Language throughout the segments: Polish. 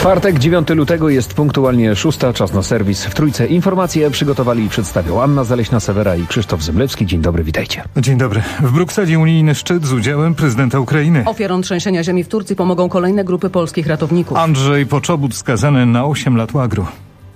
Czwartek, 9 lutego jest punktualnie 6, czas na serwis w Trójce. Informacje przygotowali i przedstawią Anna Zaleśna-Sewera i Krzysztof Zyblewski. Dzień dobry, witajcie. Dzień dobry. W Brukseli unijny szczyt z udziałem prezydenta Ukrainy. Ofiarom trzęsienia ziemi w Turcji pomogą kolejne grupy polskich ratowników. Andrzej Poczobut skazany na 8 lat łagru.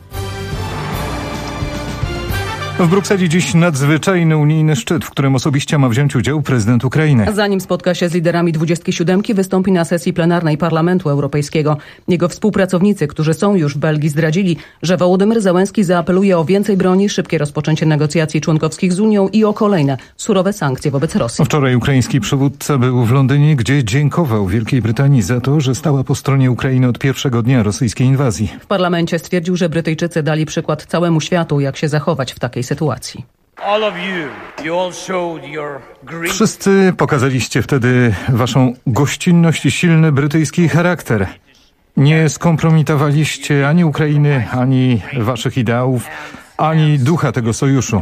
W Brukseli dziś nadzwyczajny unijny szczyt, w którym osobiście ma wziąć udział prezydent Ukrainy. Zanim spotka się z liderami 27, wystąpi na sesji plenarnej Parlamentu Europejskiego. Jego współpracownicy, którzy są już w Belgii, zdradzili, że Wołodymyr Zełenski zaapeluje o więcej broni, szybkie rozpoczęcie negocjacji członkowskich z Unią i o kolejne surowe sankcje wobec Rosji. Wczoraj ukraiński przywódca był w Londynie, gdzie dziękował Wielkiej Brytanii za to, że stała po stronie Ukrainy od pierwszego dnia rosyjskiej inwazji. W parlamencie stwierdził, że Brytyjczycy dali przykład całemu światu, jak się zachować w takiej sytuacji. Wszyscy pokazaliście wtedy waszą gościnność i silny brytyjski charakter. Nie skompromitowaliście ani Ukrainy, ani waszych ideałów, ani ducha tego sojuszu.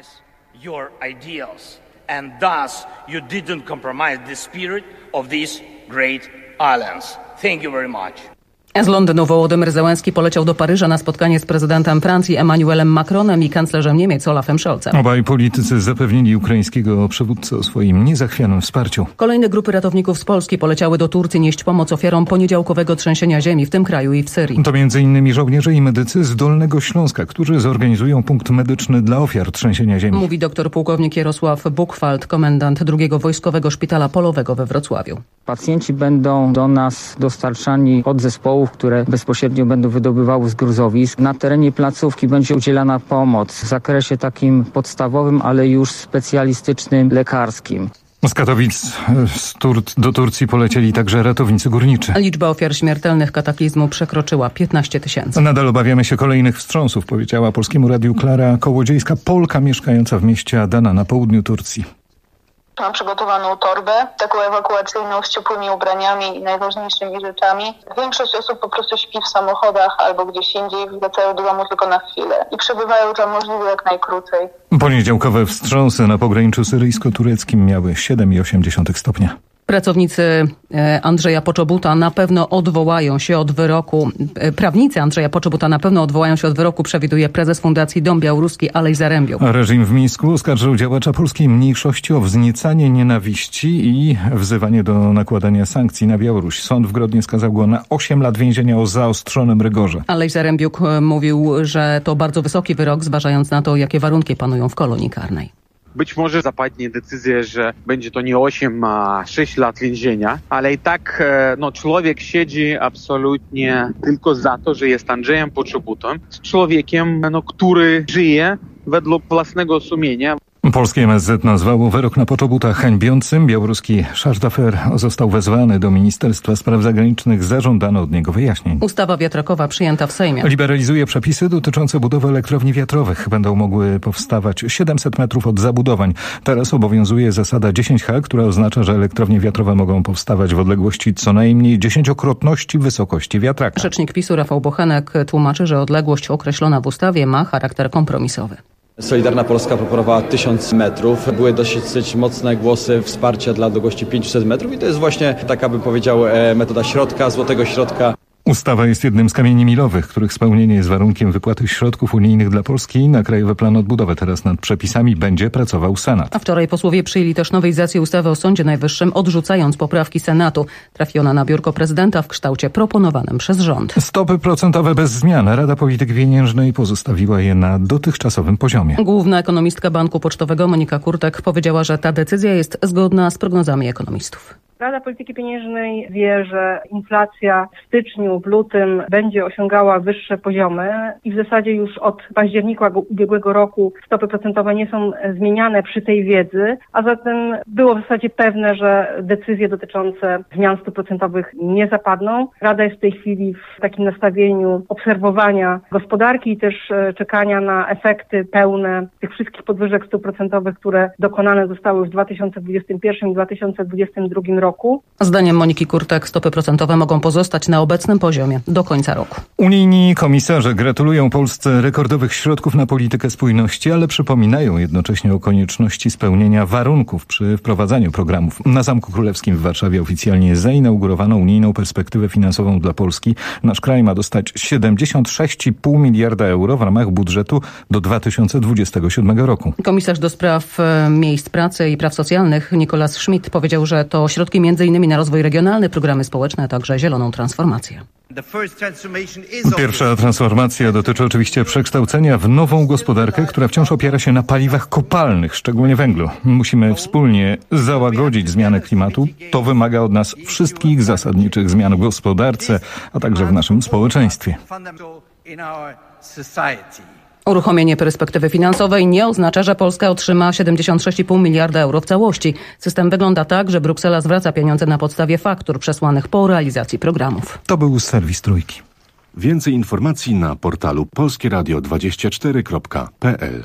Z Londynu Wołodymyr Zełenski poleciał do Paryża na spotkanie z prezydentem Francji Emmanuelem Macronem i kanclerzem Niemiec Olafem Scholzem. Obaj politycy zapewnili ukraińskiego przywódcę o swoim niezachwianym wsparciu. Kolejne grupy ratowników z Polski poleciały do Turcji nieść pomoc ofiarom poniedziałkowego trzęsienia ziemi w tym kraju i w Syrii. To m.in. żołnierze i medycy z Dolnego Śląska, którzy zorganizują punkt medyczny dla ofiar trzęsienia ziemi. Mówi dr pułkownik Jarosław Buchwald, komendant II Wojskowego Szpitala Polowego we Wrocławiu. Pacjenci będą do nas dostarczani od zespołów, które bezpośrednio będą wydobywały z gruzowisk. Na terenie placówki będzie udzielana pomoc w zakresie takim podstawowym, ale już specjalistycznym, lekarskim. Z Katowic do Turcji polecieli także ratownicy górniczy. Liczba ofiar śmiertelnych kataklizmu przekroczyła 15 000. Nadal obawiamy się kolejnych wstrząsów, powiedziała Polskiemu Radiu Klara Kołodziejska, Polka mieszkająca w mieście Adana na południu Turcji. Mam przygotowaną torbę, taką ewakuacyjną z ciepłymi ubraniami i najważniejszymi rzeczami. Większość osób po prostu śpi w samochodach albo gdzieś indziej, wracają do domu tylko na chwilę i przebywają tam możliwie jak najkrócej. Poniedziałkowe wstrząsy na pograniczu syryjsko-tureckim miały 7,8 stopnia. Prawnicy Andrzeja Poczobuta na pewno odwołają się od wyroku, przewiduje prezes Fundacji Dom Białoruski Alej Zarembiuk. Reżim w Mińsku oskarżył działacza polskiej mniejszości o wzniecanie nienawiści i wzywanie do nakładania sankcji na Białoruś. Sąd w Grodnie skazał go na 8 lat więzienia o zaostrzonym rygorze. Alej Zarembiuk mówił, że to bardzo wysoki wyrok, zważając na to, jakie warunki panują w kolonii karnej. Być może zapadnie decyzja, że będzie to nie 8, a 6 lat więzienia, ale i tak człowiek siedzi absolutnie tylko za to, że jest Andrzejem Poczobutą, z człowiekiem, który żyje według własnego sumienia. Polskie MSZ nazwało wyrok na Poczobuta hańbiącym. Białoruski Szardafer został wezwany do Ministerstwa Spraw Zagranicznych. Zażądano od niego wyjaśnień. Ustawa wiatrakowa przyjęta w Sejmie liberalizuje przepisy dotyczące budowy elektrowni wiatrowych. Będą mogły powstawać 700 metrów od zabudowań. Teraz obowiązuje zasada 10H, która oznacza, że elektrownie wiatrowe mogą powstawać w odległości co najmniej 10-krotności wysokości wiatraka. Rzecznik PiS-u Rafał Bochenek tłumaczy, że odległość określona w ustawie ma charakter kompromisowy. Solidarna Polska proponowała 1000 metrów. Były dosyć mocne głosy wsparcia dla długości 500 metrów i to jest właśnie taka, bym powiedział, metoda środka, złotego środka. Ustawa jest jednym z kamieni milowych, których spełnienie jest warunkiem wypłaty środków unijnych dla Polski. Na Krajowy Plan Odbudowy teraz nad przepisami będzie pracował Senat. A wczoraj posłowie przyjęli też nowelizację ustawy o Sądzie Najwyższym, odrzucając poprawki Senatu. Trafi ona na biurko prezydenta w kształcie proponowanym przez rząd. Stopy procentowe bez zmian. Rada Polityki Pieniężnej pozostawiła je na dotychczasowym poziomie. Główna ekonomistka Banku Pocztowego Monika Kurtek powiedziała, że ta decyzja jest zgodna z prognozami ekonomistów. Rada Polityki Pieniężnej wie, że inflacja w styczniu, w lutym będzie osiągała wyższe poziomy i w zasadzie już od października ubiegłego roku stopy procentowe nie są zmieniane przy tej wiedzy, a zatem było w zasadzie pewne, że decyzje dotyczące zmian stóp procentowych nie zapadną. Rada jest w tej chwili w takim nastawieniu obserwowania gospodarki i też czekania na efekty pełne tych wszystkich podwyżek stóp procentowych, które dokonane zostały w 2021 i 2022 roku. roku. Zdaniem Moniki Kurtek stopy procentowe mogą pozostać na obecnym poziomie do końca roku. Unijni komisarze gratulują Polsce rekordowych środków na politykę spójności, ale przypominają jednocześnie o konieczności spełnienia warunków przy wprowadzaniu programów. Na Zamku Królewskim w Warszawie oficjalnie zainaugurowano unijną perspektywę finansową dla Polski. Nasz kraj ma dostać 76,5 miliarda euro w ramach budżetu do 2027 roku. Komisarz do spraw miejsc pracy i praw socjalnych Nicolas Schmit powiedział, że to środki m.in. na rozwój regionalny, programy społeczne, a także zieloną transformację. Pierwsza transformacja dotyczy oczywiście przekształcenia w nową gospodarkę, która wciąż opiera się na paliwach kopalnych, szczególnie węglu. Musimy wspólnie załagodzić zmianę klimatu. To wymaga od nas wszystkich zasadniczych zmian w gospodarce, a także w naszym społeczeństwie. Uruchomienie perspektywy finansowej nie oznacza, że Polska otrzyma 76,5 miliarda euro w całości. System wygląda tak, że Bruksela zwraca pieniądze na podstawie faktur przesłanych po realizacji programów. To był serwis Trójki. Więcej informacji na portalu polskieradio24.pl.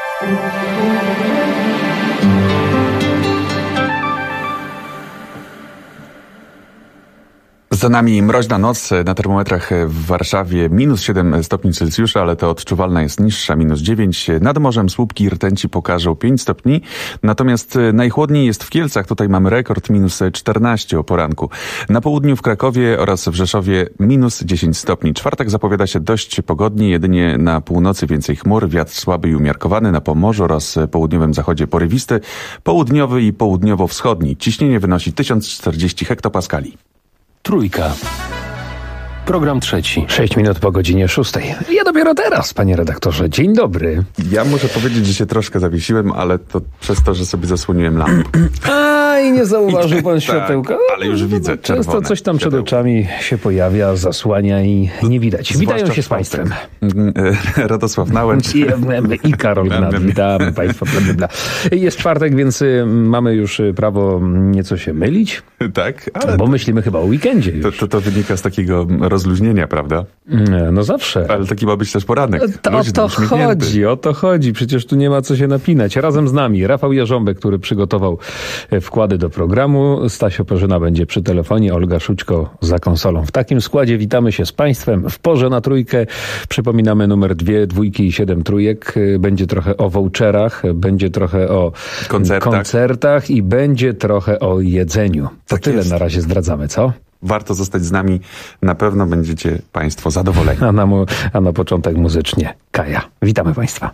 Za nami mroźna noc, na termometrach w Warszawie minus 7 stopni Celsjusza, ale to odczuwalna jest niższa, minus 9. Nad morzem słupki rtęci pokażą 5 stopni, natomiast najchłodniej jest w Kielcach, tutaj mamy rekord minus 14 o poranku. Na południu w Krakowie oraz w Rzeszowie minus 10 stopni. Czwartek zapowiada się dość pogodnie, jedynie na północy więcej chmur, wiatr słaby i umiarkowany, na Pomorzu oraz południowym zachodzie porywisty, południowy i południowo-wschodni. Ciśnienie wynosi 1040 hektopaskali. Trójka. Program trzeci. 6 minut po godzinie 6. Ja dopiero teraz, panie redaktorze. Dzień dobry. Ja muszę powiedzieć, że się troszkę zawiesiłem, ale to przez to, że sobie zasłoniłem lampę. I nie zauważył pan światełka. Ale już widzę czerwone. Często coś tam przed oczami się pojawia, zasłania i nie widać. Witają się z państwem. Radosław Nałęcz. I Karol Gnat. Witamy państwa. Jest czwartek, więc mamy już prawo nieco się mylić. Tak, ale... Bo myślimy chyba o weekendzie już. To wynika z takiego rozluźnienia, prawda? No zawsze. Ale taki ma być też poranek. O to chodzi. Przecież tu nie ma co się napinać. Razem z nami Rafał Jarząbek, który przygotował wkłady do programu. Stasio Perzyna będzie przy telefonie, Olga Szućko za konsolą. W takim składzie witamy się z państwem w porze na trójkę. Przypominamy numer 2, 2 i 7 trójek. Będzie trochę o voucherach, będzie trochę o koncertach i będzie trochę o jedzeniu. To tak tyle jest. Na razie zdradzamy, co? Warto zostać z nami. Na pewno będziecie państwo zadowoleni. A na początek muzycznie Kaja. Witamy państwa.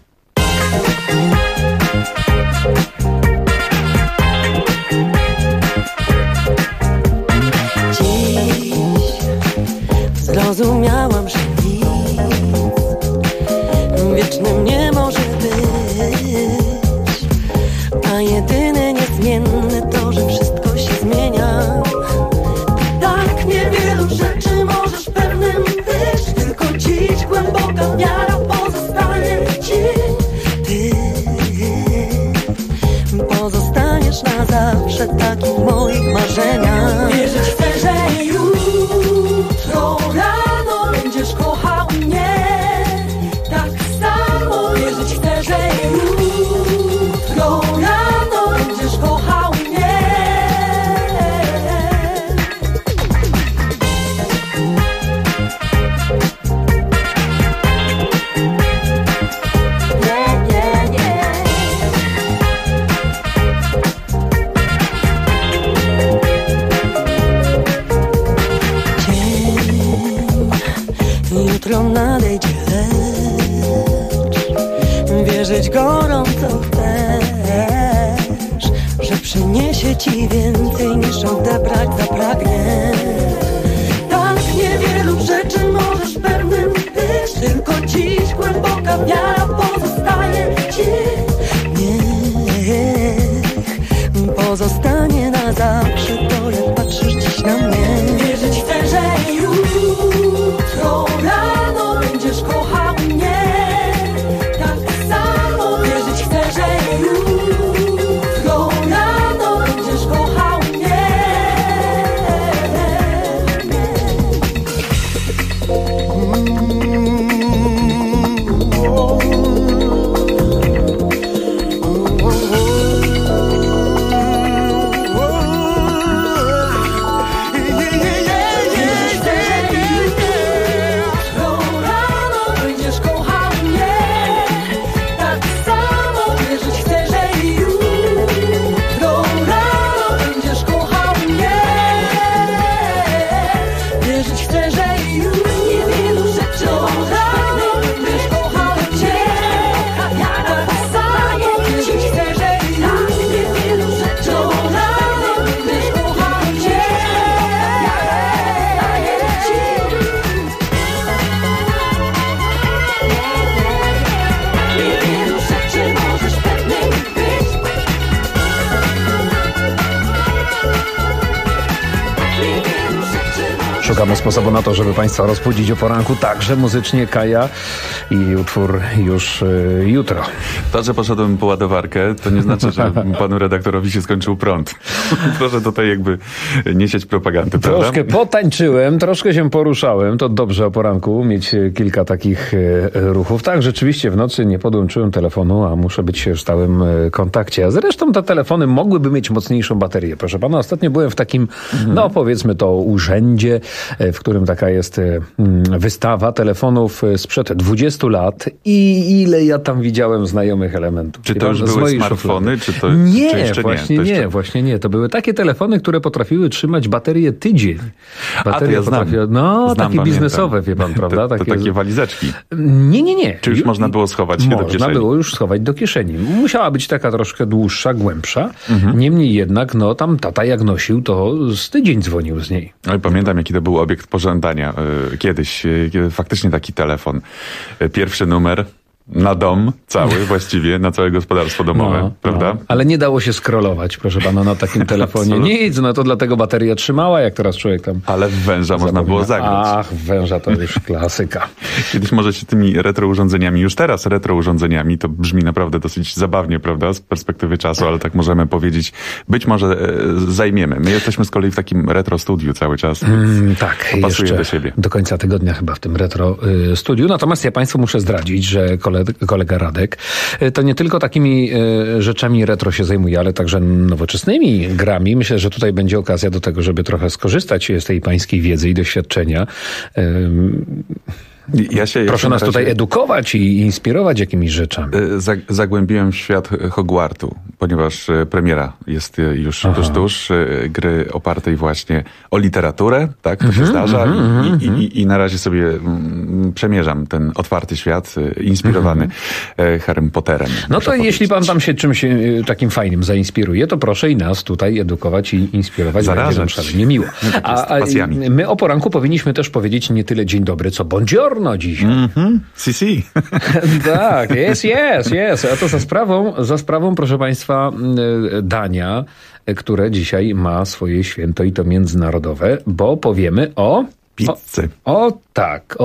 Dziś zrozumiałam, że nic wiecznym nie może być, a jedyne niezmienne to, że wszystko się zmienia. Tak niewielu rzeczy możesz pewnym być, tylko dziś głęboka wiara pozostanie ci. Ty pozostaniesz na zawsze taki w moich marzeniach. Wierzyć chcę, że jutro rano będziesz kochał mnie tak samo. Wierzyć chcę, że jutro rano będziesz kochał mnie. Jutro nadejdzie, lecz wierzyć gorąco chcesz, że przyniesie ci więcej niż odebrać zapragnie. Tak niewielu rzeczy możesz pewnym być, tylko dziś głęboka wiara pozostaje ci. Niech pozostanie na zawsze to, jak patrzysz dziś na mnie. Wierzyć chcę, że jutro rano będziesz kochał mnie tak samo. Wierzyć chcę, że jutro rano będziesz kochał mnie. Szukamy sposobu na to, żeby Państwa rozbudzić o poranku, także muzycznie Kaja i utwór już jutro. To, że poszedłem po ładowarkę, to nie znaczy, że panu redaktorowi się skończył prąd. Proszę tutaj jakby nie sieć propagandy, prawda? Troszkę potańczyłem, troszkę się poruszałem, to dobrze o poranku mieć kilka takich ruchów. Tak, rzeczywiście w nocy nie podłączyłem telefonu, a muszę być w stałym kontakcie. A zresztą te telefony mogłyby mieć mocniejszą baterię. Proszę pana, ostatnio byłem w takim, no powiedzmy to urzędzie, w którym taka jest wystawa telefonów sprzed 20 lat i ile ja tam widziałem znajomych elementów. Czy to już były smartfony, czy to nie, czy jeszcze właśnie nie? Nie, właśnie nie. To były takie telefony, które potrafiły trzymać baterię tydzień. Bateria ja znam. No, znam, takie biznesowe, wie pan, prawda? To takie walizeczki. Nie. Czy już można było schować się do kieszeni? Można było już schować do kieszeni. Musiała być taka troszkę dłuższa, głębsza. Niemniej jednak, no tam tata jak nosił, to z tydzień dzwonił z niej. No i pamiętam, jaki to był obiekt pożądania kiedyś. Faktycznie taki telefon. Pierwszy numer na dom cały, właściwie, na całe gospodarstwo domowe, prawda? No. Ale nie dało się scrollować, proszę pana, na takim telefonie. Nic, no to dlatego bateria trzymała, jak teraz człowiek tam... Ale w węża można było zagrać. Ach, w węża to już klasyka. Kiedyś może się tymi retrourządzeniami, już teraz retrourządzeniami, to brzmi naprawdę dosyć zabawnie, prawda, z perspektywy czasu, ale tak możemy powiedzieć, być może zajmiemy. My jesteśmy z kolei w takim retro studiu cały czas. Tak, to pasuje jeszcze do siebie. Do końca tygodnia chyba w tym retro studiu. Natomiast ja państwu muszę zdradzić, że kolega Radek to nie tylko takimi rzeczami retro się zajmuje, ale także nowoczesnymi grami. Myślę, że tutaj będzie okazja do tego, żeby trochę skorzystać z tej pańskiej wiedzy i doświadczenia. Proszę nas tutaj edukować i inspirować jakimiś rzeczami. Zagłębiłem świat Hogwartu, ponieważ premiera jest już tuż, gry opartej właśnie o literaturę, tak, to się zdarza i na razie sobie przemierzam ten otwarty świat, inspirowany Harrym Potterem. No to jeśli pan tam się czymś takim fajnym zainspiruje, to proszę i nas tutaj edukować i inspirować. Będzie nam szalenie miło. A my o poranku powinniśmy też powiedzieć nie tyle dzień dobry, co buongiorno dzisiaj. Si. Tak, jest. A to za sprawą, proszę państwa, Dania, które dzisiaj ma swoje święto i to międzynarodowe, bo powiemy o... Pizzy. O tak.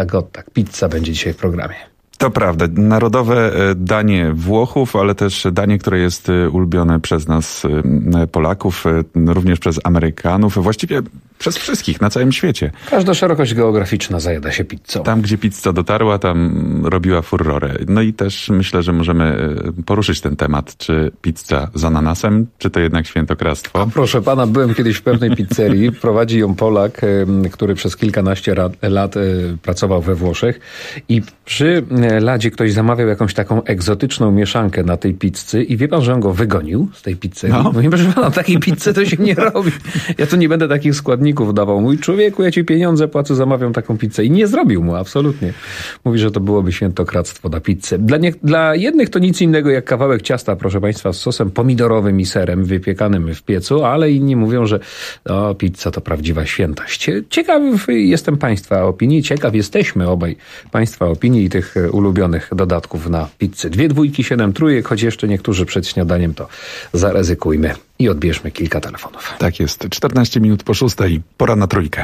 Pizza będzie dzisiaj w programie. To prawda. Narodowe danie Włochów, ale też danie, które jest ulubione przez nas Polaków, również przez Amerykanów, właściwie przez wszystkich na całym świecie. Każda szerokość geograficzna zajada się pizzą. Tam, gdzie pizza dotarła, tam robiła furorę. No i też myślę, że możemy poruszyć ten temat. Czy pizza z ananasem, czy to jednak świętokradztwo? A proszę pana, byłem kiedyś w pewnej pizzerii. Prowadzi ją Polak, który przez kilkanaście lat pracował we Włoszech i przy ladzie ktoś zamawiał jakąś taką egzotyczną mieszankę na tej pizzy i wie pan, że on go wygonił z tej pizzerii? No i proszę pana, takiej pizzy to się nie robi. Ja tu nie będę takich składników dawał. Mój człowieku, ja ci pieniądze płacę, zamawiam taką pizzę. I nie zrobił mu, absolutnie. Mówi, że to byłoby świętokradztwo na pizzę. Dla jednych to nic innego jak kawałek ciasta, proszę państwa, z sosem pomidorowym i serem wypiekanym w piecu, ale inni mówią, że pizza to prawdziwa świętość. Ciekaw jestem państwa opinii, ciekaw jesteśmy obaj państwa opinii i tych ulubionych dodatków na pizzę. 2 dwójki, 7 trójek, choć jeszcze niektórzy przed śniadaniem, to zaryzykujmy i odbierzmy kilka telefonów. Tak jest. 14 minut po 6. Pora na trójkę.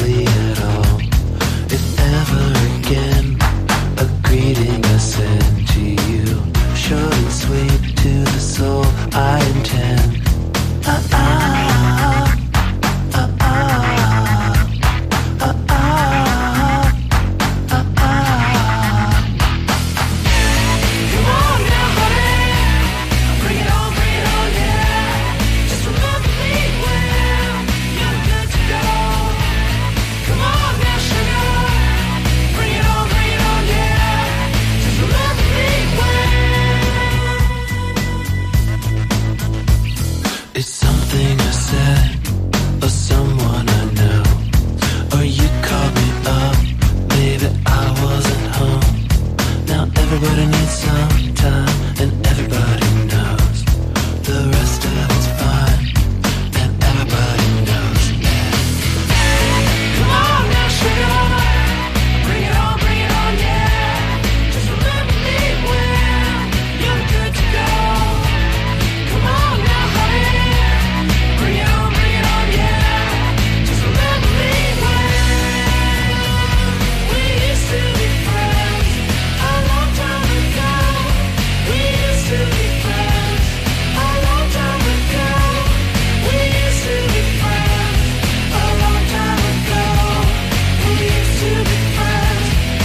Greeting I sent you. Everybody needs some time, and everybody knows the rest of it's fine, and everybody knows that. Come on now, sugar, bring it on, yeah. Just remember me when you're good to go. Come on now, honey, bring it on, yeah. Just remember me when we used to be friends a long time ago. We used to be friends a long time ago. We used to be friends a long time ago. We used to be friends.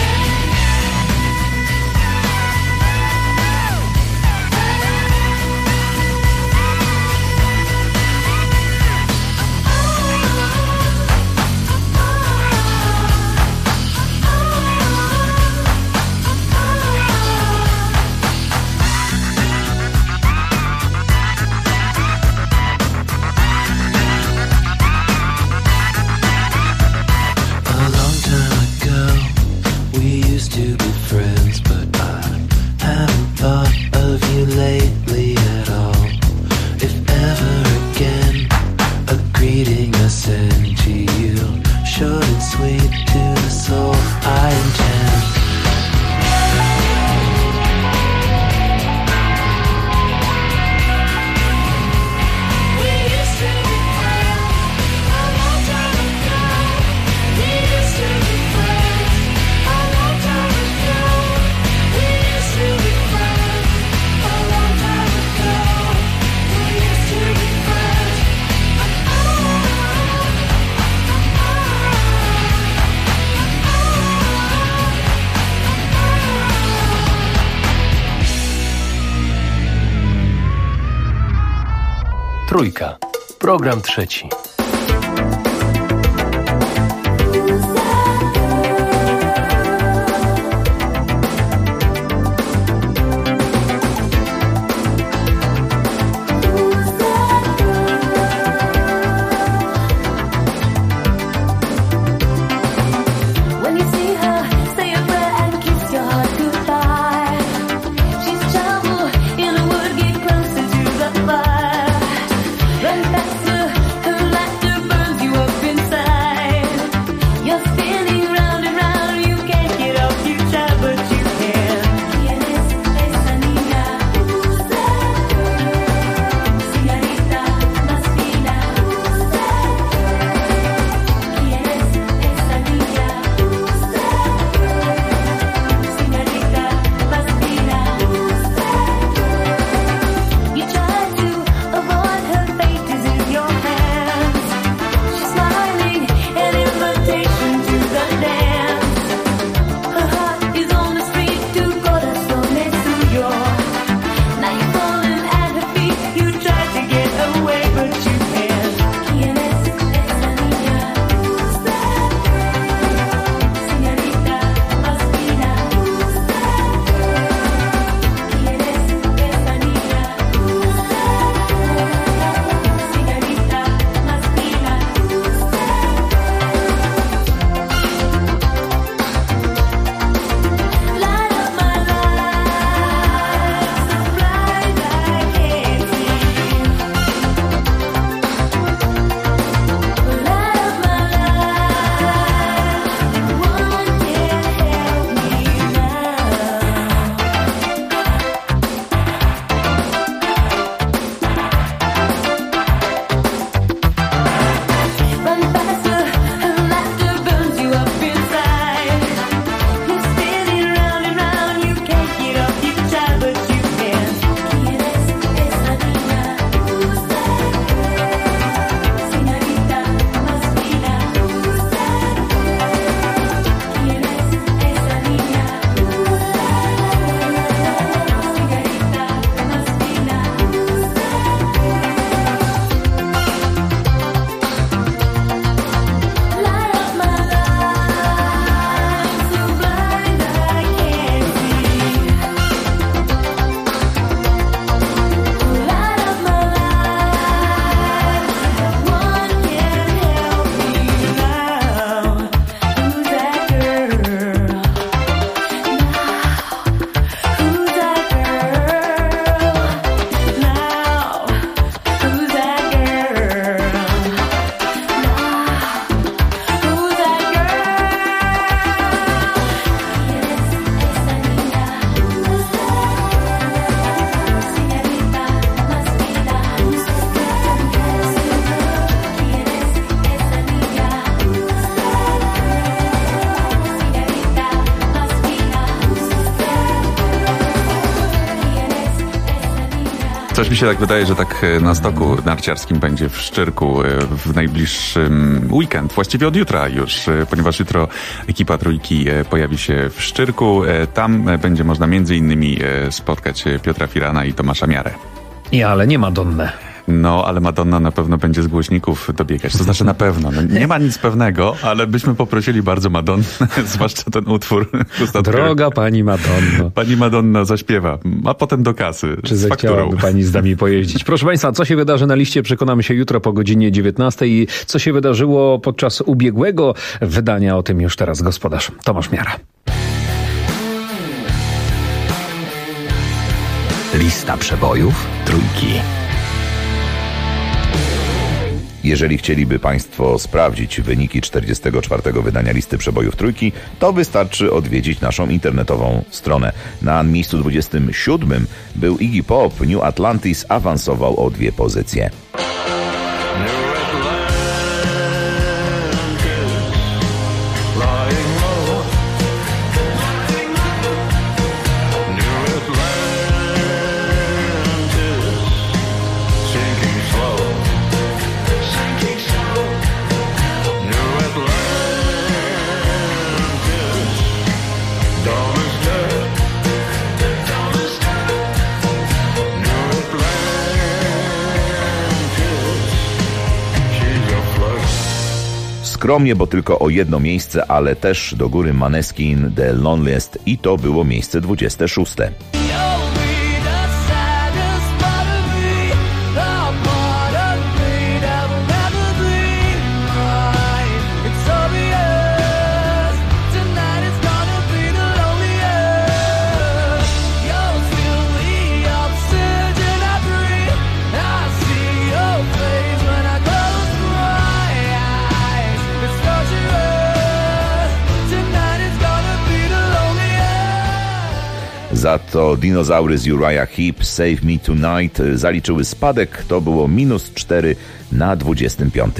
A long time ago, we used to be friends, but I haven't thought of you lately at all. If ever again, a greeting I send to you, short and sweet to the soul, I intend. We used to be friends a long time ago. We used to be friends a long time ago. We used to be friends a long time ago. We used to be friends. Trójka. Program trzeci. When you see her, say a prayer and kiss your heart goodbye. She's trouble in a wood, get closer to the fire. Run faster, her light Coś mi się tak wydaje, że tak na stoku narciarskim będzie w Szczyrku w najbliższym weekend, właściwie od jutra już, ponieważ jutro ekipa Trójki pojawi się w Szczyrku. Tam będzie można między innymi spotkać Piotra Firana i Tomasza Miarę. Ale nie Madonnę. No, ale Madonna na pewno będzie z głośników dobiegać. To znaczy na pewno. No, nie ma nic pewnego, ale byśmy poprosili bardzo Madonnę, zwłaszcza ten utwór. Droga pani Madonno. Pani Madonna zaśpiewa, a potem do kasy. Czy zechciałaby pani z nami pojeździć? Proszę państwa, co się wydarzy na liście, przekonamy się jutro po godzinie 19 i co się wydarzyło podczas ubiegłego wydania, o tym już teraz gospodarz Tomasz Miara. Lista przebojów Trójki. Jeżeli chcieliby Państwo sprawdzić wyniki 44. wydania Listy Przebojów Trójki, to wystarczy odwiedzić naszą internetową stronę. Na miejscu 27 był Iggy Pop, New Atlantis awansował o 2 pozycje. Skromnie, bo tylko o 1 miejsce, ale też do góry Maneskin, The Loneliest i to było miejsce 26. Za to dinozaury z Uriah Heep, Save Me Tonight zaliczyły spadek, to było -4 na 25.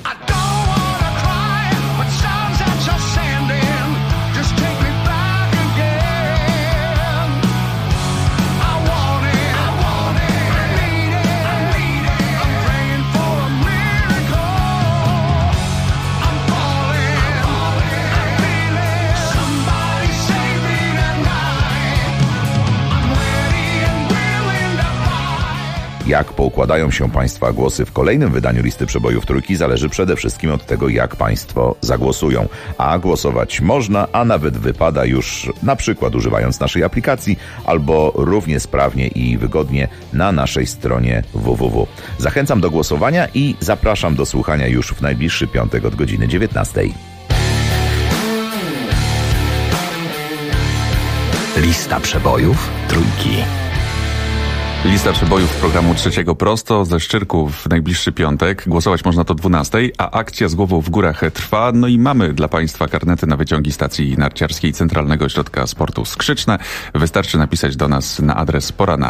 Jak poukładają się Państwa głosy w kolejnym wydaniu Listy Przebojów Trójki, zależy przede wszystkim od tego, jak Państwo zagłosują. A głosować można, a nawet wypada już na przykład używając naszej aplikacji albo równie sprawnie i wygodnie na naszej stronie www. Zachęcam do głosowania i zapraszam do słuchania już w najbliższy piątek od godziny 19. Lista Przebojów Trójki. Lista przebojów programu Trzeciego prosto ze Szczyrku w najbliższy piątek. Głosować można do 12, a akcja z głową w górach trwa. No i mamy dla Państwa karnety na wyciągi stacji narciarskiej Centralnego Ośrodka Sportu Skrzyczne. Wystarczy napisać do nas na adres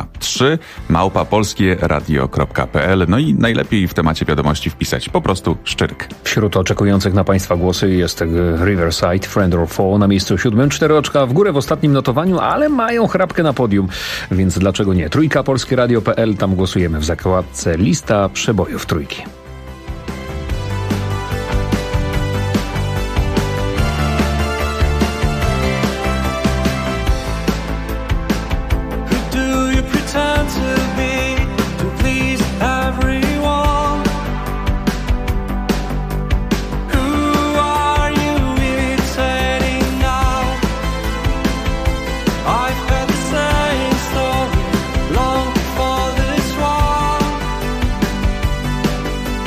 porana3@polskieradio.pl. No i najlepiej w temacie wiadomości wpisać po prostu Szczyrk. Wśród oczekujących na Państwa głosy jest Riverside, Friend or Foe na miejscu 7. 4 oczka w górę w ostatnim notowaniu, ale mają chrapkę na podium, więc dlaczego nie? Trójka, polskieradio.pl, tam głosujemy w zakładce Lista Przebojów Trójki. Long before this war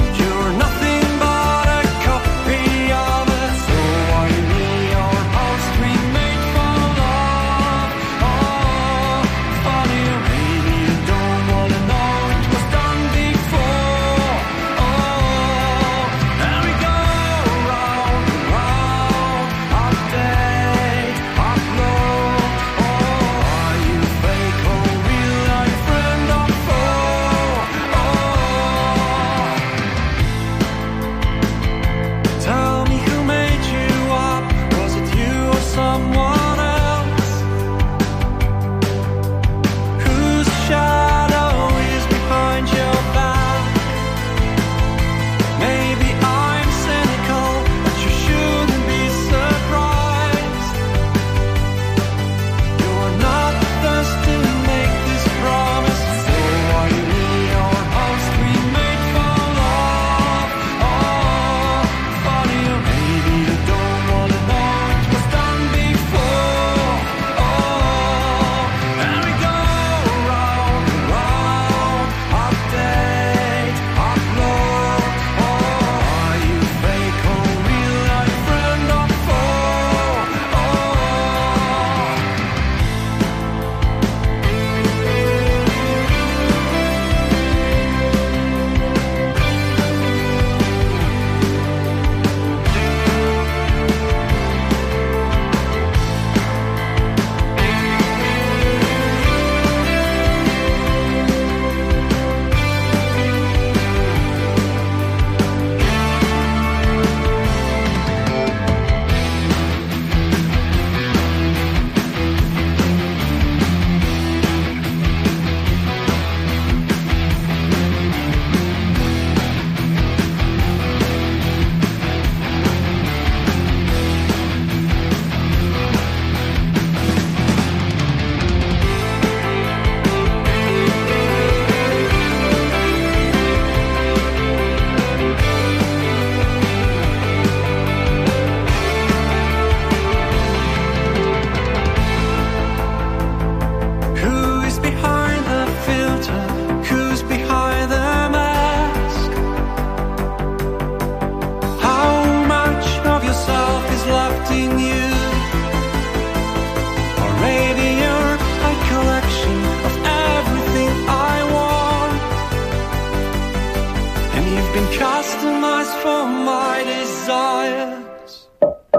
for my desires.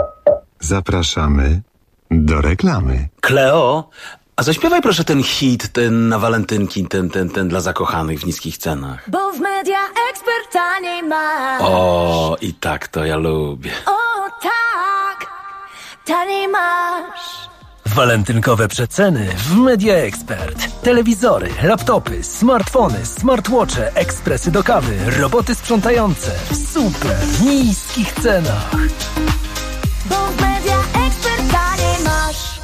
Zapraszamy do reklamy. Kleo, a zaśpiewaj proszę ten hit, ten na walentynki, ten dla zakochanych w niskich cenach. Bo w Media Expert taniej masz. O, i tak to ja lubię. O tak, taniej masz. Walentynkowe przeceny w Media Expert. Telewizory, laptopy, smartfony, smartwatche, ekspresy do kawy, roboty sprzątające w super niskich cenach. Bo w Media Expert taniej masz.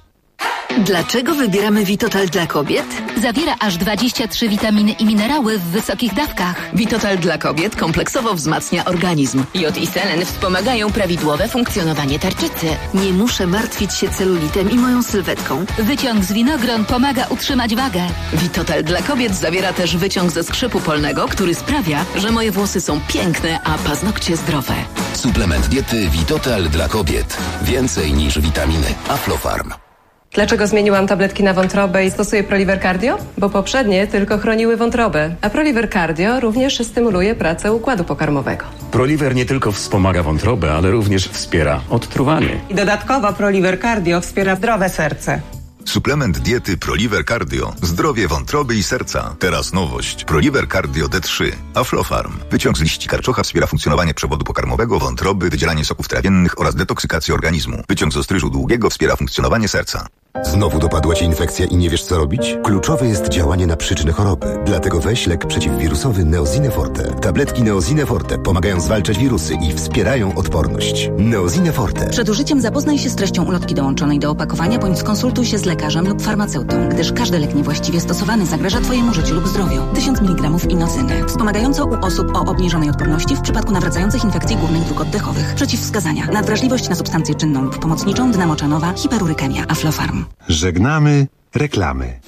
Dlaczego wybieramy Vitotal dla kobiet? Zawiera aż 23 witaminy i minerały w wysokich dawkach. Vitotal dla kobiet kompleksowo wzmacnia organizm. Jod i selen wspomagają prawidłowe funkcjonowanie tarczycy. Nie muszę martwić się celulitem i moją sylwetką. Wyciąg z winogron pomaga utrzymać wagę. Vitotal dla kobiet zawiera też wyciąg ze skrzypu polnego, który sprawia, że moje włosy są piękne, a paznokcie zdrowe. Suplement diety Vitotal dla kobiet. Więcej niż witaminy. Aflofarm. Dlaczego zmieniłam tabletki na wątrobę i stosuję Proliver Cardio? Bo poprzednie tylko chroniły wątrobę, a Proliver Cardio również stymuluje pracę układu pokarmowego. Proliver nie tylko wspomaga wątrobę, ale również wspiera odtruwanie. I dodatkowo Proliver Cardio wspiera zdrowe serce. Suplement diety Proliver Cardio. Zdrowie wątroby i serca. Teraz nowość. Proliver Cardio D3. Aflofarm. Wyciąg z liści karczocha wspiera funkcjonowanie przewodu pokarmowego, wątroby, wydzielanie soków trawiennych oraz detoksykację organizmu. Wyciąg z ostryżu długiego wspiera funkcjonowanie serca. Znowu dopadła Cię infekcja i nie wiesz, co robić? Kluczowe jest działanie na przyczynę choroby. Dlatego weź lek przeciwwirusowy Neosine Forte. Tabletki Neosine Forte pomagają zwalczać wirusy i wspierają odporność. Neosine Forte. Przed użyciem zapoznaj się z treścią ulotki dołączonej do opakowania, bądź skonsultuj się z lekarzem lub farmaceutą, gdyż każdy lek niewłaściwie stosowany zagraża Twojemu życiu lub zdrowiu. 1000 mg inocyny. Wspomagająco u osób o obniżonej odporności w przypadku nawracających infekcji górnych dróg oddechowych. Przeciwwskazania. Nadwrażliwość na substancję czynną lub pomocniczą, dynamo-czanowa, hiperurykemia. Aflofarm. Żegnamy reklamy.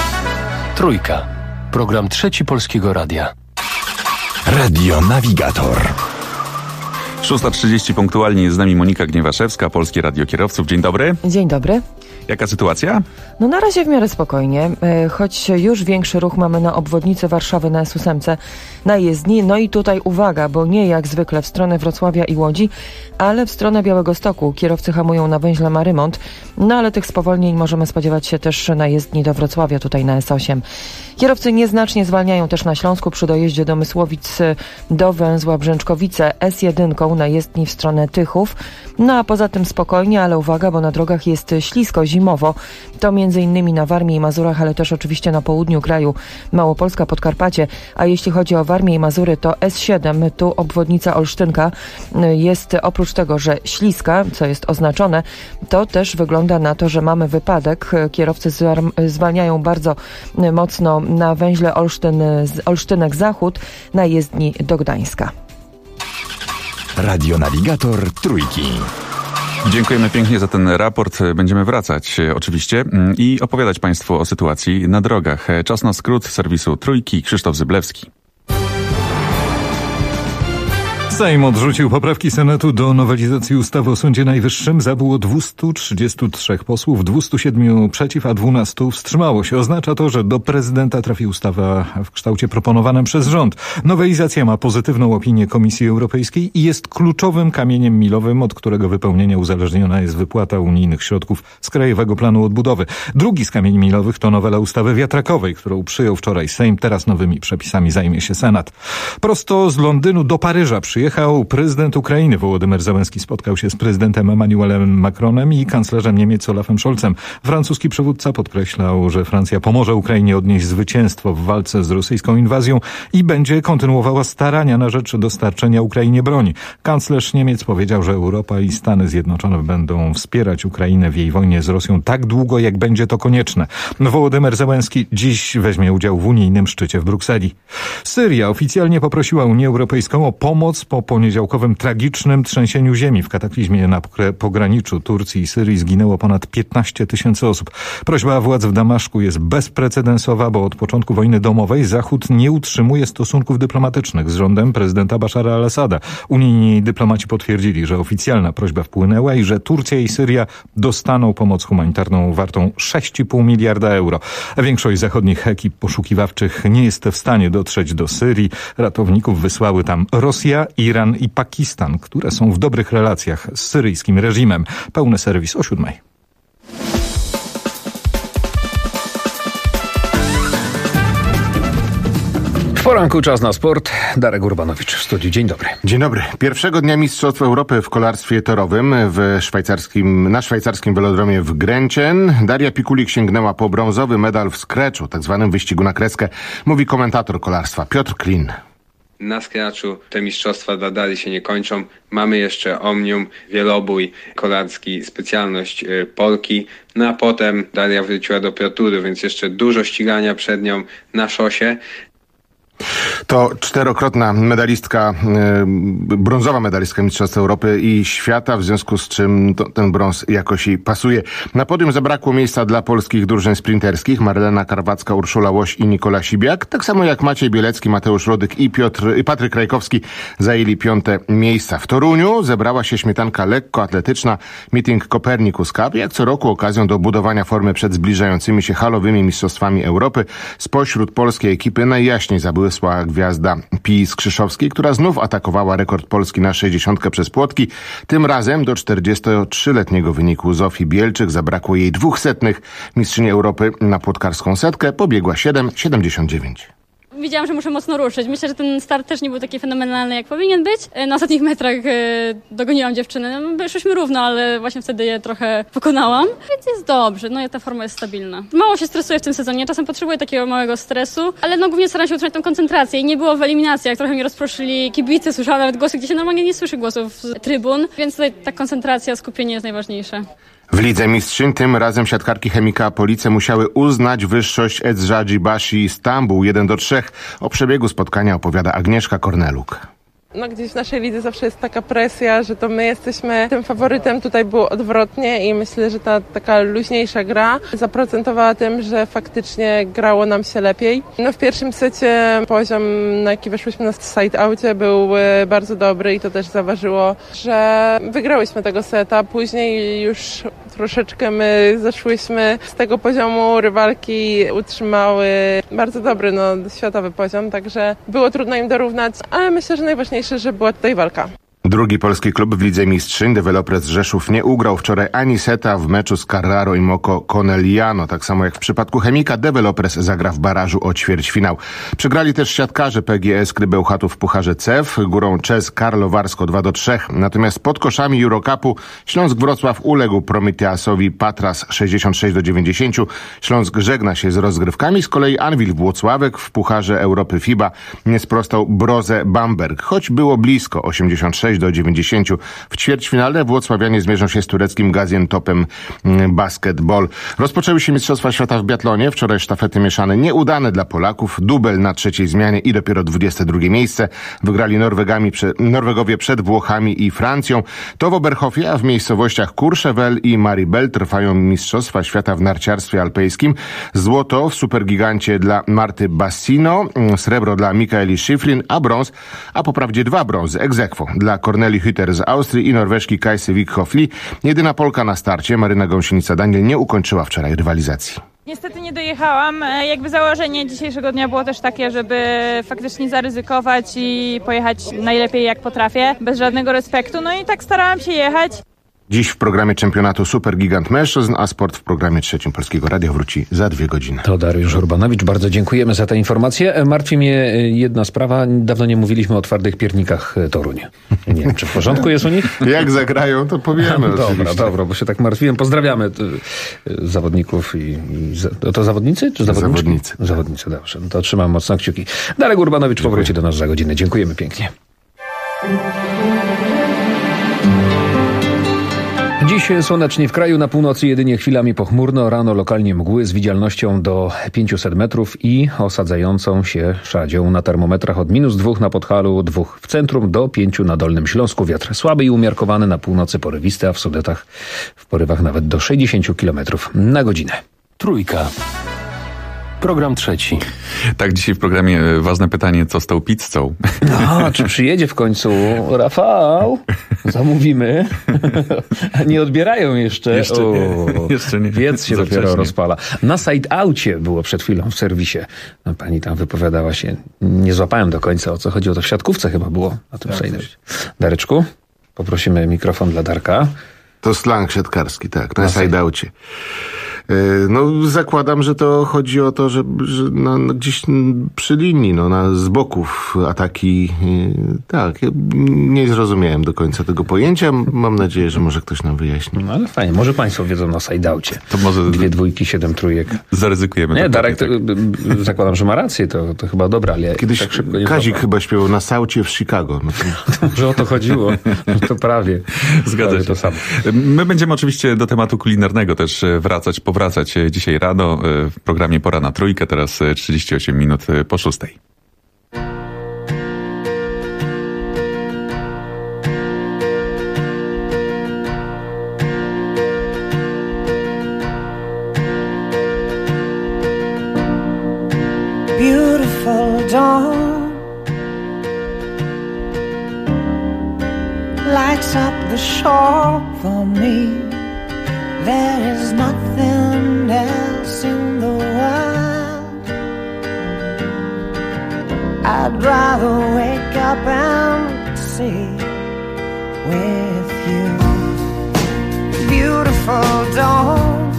Trójka. Program Trzeci Polskiego Radia. Radio Navigator. 6:30 punktualnie jest z nami Monika Gniewaszewska, Polskie Radio Kierowców. Dzień dobry. Dzień dobry. Jaka sytuacja? No na razie w miarę spokojnie, choć już większy ruch mamy na obwodnicy Warszawy na S8 na jezdni. No i tutaj uwaga, bo nie jak zwykle w stronę Wrocławia i Łodzi, ale w stronę Białegostoku. Kierowcy hamują na węźle Marymont, no ale tych spowolnień możemy spodziewać się też na jezdni do Wrocławia, tutaj na S8. Kierowcy nieznacznie zwalniają też na Śląsku przy dojeździe do Mysłowic do węzła Brzęczkowice S1 na jezdni w stronę Tychów. No a poza tym spokojnie, ale uwaga, bo na drogach jest ślisko, zimowo. To m.in. na Warmii i Mazurach, ale też oczywiście na południu kraju, Małopolska, Podkarpacie. A jeśli chodzi o Warmię i Mazury, to S7, tu obwodnica Olsztynka, jest oprócz tego, że śliska, co jest oznaczone, to też wygląda na to, że mamy wypadek. Kierowcy zwalniają bardzo mocno na węźle Olsztynek Zachód na jezdni do Gdańska. Radio Navigator Trójki. Dziękujemy pięknie za ten raport. Będziemy wracać oczywiście i opowiadać Państwu o sytuacji na drogach. Czas na skrót serwisu Trójki. Krzysztof Zyblewski. Sejm odrzucił poprawki Senatu do nowelizacji ustawy o Sądzie Najwyższym. Za było 233 posłów, 207 przeciw, a 12 wstrzymało się. Oznacza to, że do prezydenta trafi ustawa w kształcie proponowanym przez rząd. Nowelizacja ma pozytywną opinię Komisji Europejskiej i jest kluczowym kamieniem milowym, od którego wypełnienia uzależniona jest wypłata unijnych środków z Krajowego Planu Odbudowy. Drugi z kamieni milowych to nowela ustawy wiatrakowej, którą przyjął wczoraj Sejm. Teraz nowymi przepisami zajmie się Senat. Prosto z Londynu do Paryża przyjechał prezydent Ukrainy. Wołodymyr Zełenski spotkał się z prezydentem Emmanuelem Macronem i kanclerzem Niemiec Olafem Scholzem. Francuski przywódca podkreślał, że Francja pomoże Ukrainie odnieść zwycięstwo w walce z rosyjską inwazją i będzie kontynuowała starania na rzecz dostarczenia Ukrainie broni. Kanclerz Niemiec powiedział, że Europa i Stany Zjednoczone będą wspierać Ukrainę w jej wojnie z Rosją tak długo, jak będzie to konieczne. Wołodymyr Zełenski dziś weźmie udział w unijnym szczycie w Brukseli. Syria oficjalnie poprosiła Unię Europejską o pomoc po poniedziałkowym tragicznym trzęsieniu ziemi. W kataklizmie na pograniczu Turcji i Syrii zginęło ponad 15 000 osób. Prośba władz w Damaszku jest bezprecedensowa, bo od początku wojny domowej Zachód nie utrzymuje stosunków dyplomatycznych z rządem prezydenta Bashara al-Assada. Unijni dyplomaci potwierdzili, że oficjalna prośba wpłynęła i że Turcja i Syria dostaną pomoc humanitarną wartą 6,5 miliarda euro. Większość zachodnich ekip poszukiwawczych nie jest w stanie dotrzeć do Syrii. Ratowników wysłały tam Rosja, Iran Iran i Pakistan, które są w dobrych relacjach z syryjskim reżimem. Pełny serwis o 7:00. W poranku czas na sport. Darek Urbanowicz w studiu. Dzień dobry. Dzień dobry. Pierwszego dnia Mistrzostw Europy w kolarstwie torowym na szwajcarskim velodromie w Grenchen Daria Pikulik sięgnęła po brązowy medal w scratchu, tak zwanym wyścigu na kreskę, mówi komentator kolarstwa Piotr Klin. Na scratchu te mistrzostwa dla Darii się nie kończą. Mamy jeszcze Omnium, wielobój kolarski, specjalność Polki. No a potem Daria wróciła do Pro Touru, więc jeszcze dużo ścigania przed nią na szosie. To czterokrotna medalistka, brązowa medalistka Mistrzostw Europy i świata, w związku z czym ten brąz jakoś jej pasuje. Na podium zabrakło miejsca dla polskich drużyn sprinterskich. Marlena Karwacka, Urszula Łoś i Nikola Sibiak. Tak samo jak Maciej Bielecki, Mateusz Rodyk i Patryk Krajkowski zajęli 5. miejsca. W Toruniu zebrała się śmietanka lekkoatletyczna. Meeting Copernicus Cup, jak co roku okazją do budowania formy przed zbliżającymi się halowymi Mistrzostwami Europy. Spośród polskiej ekipy najjaśniej zabłysła gwiazda Pii Skrzyszowskiej, która znów atakowała rekord Polski na 60 przez płotki. Tym razem do 43-letniego wyniku Zofii Bielczyk zabrakło jej 200. Mistrzyni Europy na płotkarską setkę pobiegła 7,79. Widziałam, że muszę mocno ruszyć. Myślę, że ten start też nie był taki fenomenalny, jak powinien być. Na ostatnich metrach dogoniłam dziewczyny. Szliśmy równo, ale właśnie wtedy je trochę pokonałam. Więc jest dobrze. No i ta forma jest stabilna. Mało się stresuję w tym sezonie. Czasem potrzebuję takiego małego stresu, ale głównie staram się utrzymać tą koncentrację. I nie było w eliminacjach. Trochę mnie rozproszyli kibice. Słyszałam nawet głosy, gdzie się normalnie nie słyszy głosów z trybun. Więc tutaj ta koncentracja, skupienie jest najważniejsze. W Lidze Mistrzyń tym razem siatkarki Chemika Police musiały uznać wyższość Edzadzi Bashi Stambuł 1-3. O przebiegu spotkania opowiada Agnieszka Korneluk. Gdzieś w naszej lidze zawsze jest taka presja, że to my jesteśmy tym faworytem. Tutaj było odwrotnie i myślę, że ta taka luźniejsza gra zaprocentowała tym, że faktycznie grało nam się lepiej. W pierwszym secie poziom, na jaki weszłyśmy na side-outie, był bardzo dobry i to też zaważyło, że wygrałyśmy tego seta. Później już troszeczkę my zeszłyśmy z tego poziomu. Rywalki utrzymały bardzo dobry, światowy poziom, także było trudno im dorównać, ale myślę, że najważniejsze, że była tutaj walka. Drugi polski klub w Lidze Mistrzyń, Developers Rzeszów, nie ugrał wczoraj ani seta w meczu z Carraro i Moco Conegliano. Tak samo jak w przypadku Chemika, Developers zagra w barażu o ćwierćfinał. Przegrali też siatkarze PGS Krybełchatów w Pucharze CEF, górą Czes Karlowarsko 2-3. Natomiast pod koszami Eurocupu Śląsk Wrocław uległ Prometeasowi Patras 66-90. Śląsk żegna się z rozgrywkami. Z kolei Anwil Włocławek w Pucharze Europy FIBA nie sprostał Brose Bamberg, choć było blisko 86-90. W ćwierćfinale włocławianie zmierzą się z tureckim Gaziantepem Basketball. Rozpoczęły się Mistrzostwa Świata w biatlonie. Wczoraj sztafety mieszane nieudane dla Polaków. Dubel na 3. zmianie i dopiero 22. miejsce. Wygrali Norwegowie przed Włochami i Francją. To w Oberhofie, a w miejscowościach Courchevel i Maribel trwają Mistrzostwa Świata w narciarstwie alpejskim. Złoto w supergigancie dla Marty Bassino, srebro dla Mikaeli Schifrin, a brąz, a poprawdzie 2 brązy ex aequo dla Corneli Hütter z Austrii i Norweżki Kajsy Wick-Hofli. Jedyna Polka na starcie, Maryna Gąsienica-Daniel, nie ukończyła wczoraj rywalizacji. Niestety nie dojechałam. Założenie dzisiejszego dnia było też takie, żeby faktycznie zaryzykować i pojechać najlepiej jak potrafię, bez żadnego respektu. I tak starałam się jechać. Dziś w programie czempionatu Supergigant Mężczyzn, a sport w programie 3 Polskiego Radia wróci za 2 godziny. To Dariusz Urbanowicz, bardzo dziękujemy za tę informację. Martwi mnie jedna sprawa. Dawno nie mówiliśmy o twardych piernikach Toruń. Nie wiem, czy w porządku jest u nich? Jak zagrają, to powiemy. Dobra, bo się tak martwiłem. Pozdrawiamy zawodników to zawodnicy? Czy zawodnicy. Zawodnicy, dobrze. To trzymam mocno kciuki. Darek Urbanowicz powróci do nas za godzinę. Dziękujemy pięknie. Dziś słonecznie w kraju, na północy jedynie chwilami pochmurno, rano lokalnie mgły z widzialnością do 500 metrów i osadzającą się szadzią na termometrach od -2 na Podhalu, 2 w centrum do 5 na Dolnym Śląsku. Wiatr słaby i umiarkowany, na północy porywisty, a w Sudetach w porywach nawet do 60 km na godzinę. Trójka. Program trzeci. Tak, dzisiaj w programie ważne pytanie, co z tą pizzą? No, czy przyjedzie w końcu Rafał? Zamówimy. Nie odbierają jeszcze. Jeszcze nie. Piec się dopiero rozpala. Na side-outie było przed chwilą w serwisie. No, pani tam wypowiadała się. Nie złapałem do końca, o co chodziło. To w siatkówce chyba było na tym side-outie. Dareczku, poprosimy mikrofon dla Darka. To slang siatkarski, tak, na side-outie. No, zakładam, że to chodzi o to, że gdzieś przy linii, z boków ataki. Tak, ja nie zrozumiałem do końca tego pojęcia. Mam nadzieję, że może ktoś nam wyjaśni. No ale fajnie, może państwo wiedzą na side-outie. To może 2 dwójki, 7 trójek. Zaryzykujemy. Nie, Darek, tak. Zakładam, że ma rację, to chyba dobra, ale kiedyś tak szybko nie Kazik chyba śpiewał na saucie w Chicago. Że o to chodziło. To prawie. Zgadza się. To samo. My będziemy oczywiście do tematu kulinarnego też powracać dzisiaj rano w programie Pora na Trójkę, teraz 38 minut po 6. Beautiful dawn lights up the shore for me. There is nothing else in the world. I'd rather wake up and see with you. Beautiful dawn,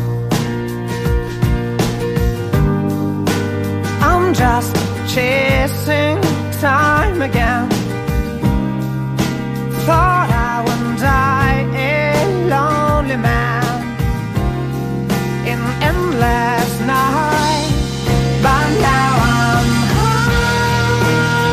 I'm just chasing time again. Thought I would die a lonely man in endless night, but now I'm high,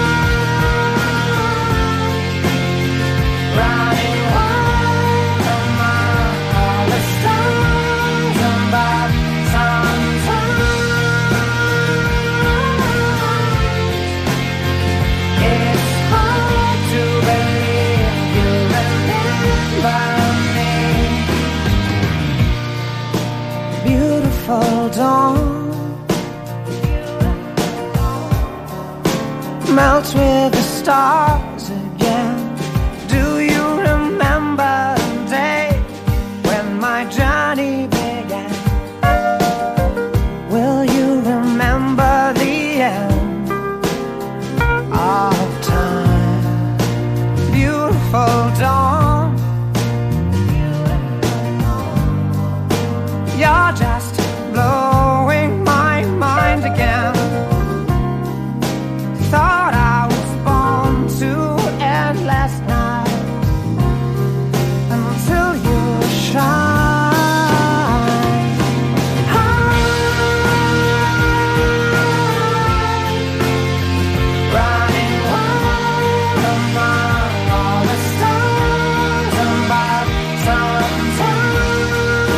running wild among all the stars above. Sometimes it's hard to believe you remember me. Beautiful dawn melts with the stars again. Do you remember the day when my journey began? Will you remember the end of time? Beautiful dawn, you're just blowing my mind again. Thought I was born to end last night until you shine. Running wild among all the stars above. Sometimes